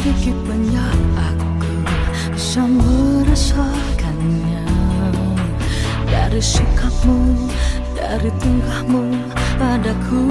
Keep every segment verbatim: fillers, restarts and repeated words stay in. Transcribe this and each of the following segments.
sedikit banyak aku bisa merasakannya dari sikapmu, dari tingkahmu padaku.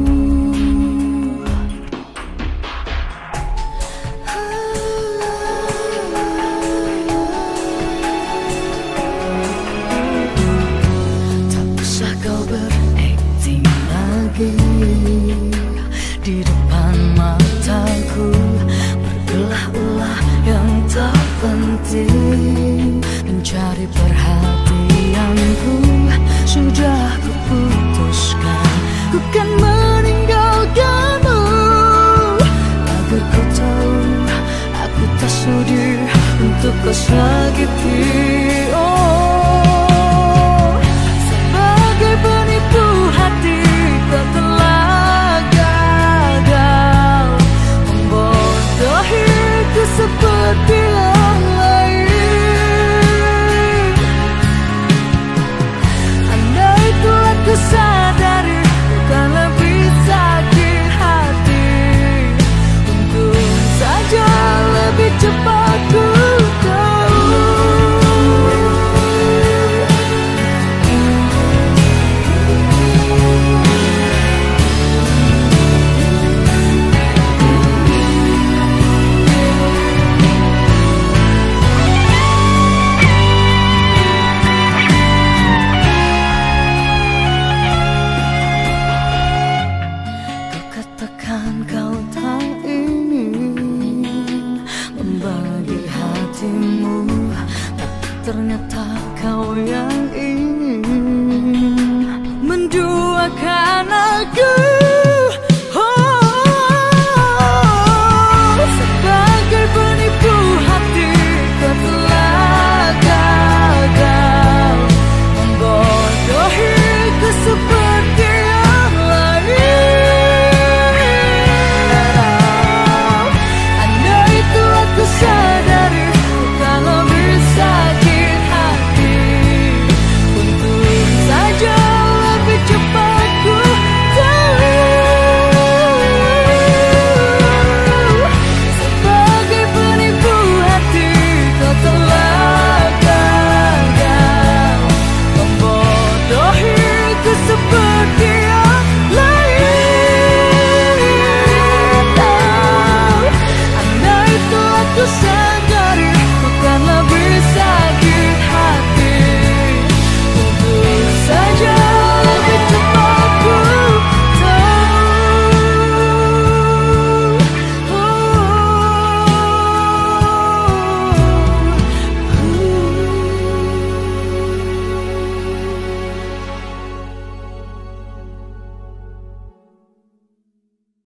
Tak usah kau berakting lagi di depan mataku, berulah-ulah yang tak penting, mencari perhatianku. Sudah kuputuskan, ku kan meninggalkanmu, agar kau tahu aku tak sudi untuk kau sakiti. Oh, sebagai penipu hati kau telah gagal membodohiku seperti yang lain. Andai telah ku sadari bukan lebih sakit hati, untung saja lebih cepat ku tahu. Kau katakan kau tak ingin membagi hatimu, tapi ternyata kau yang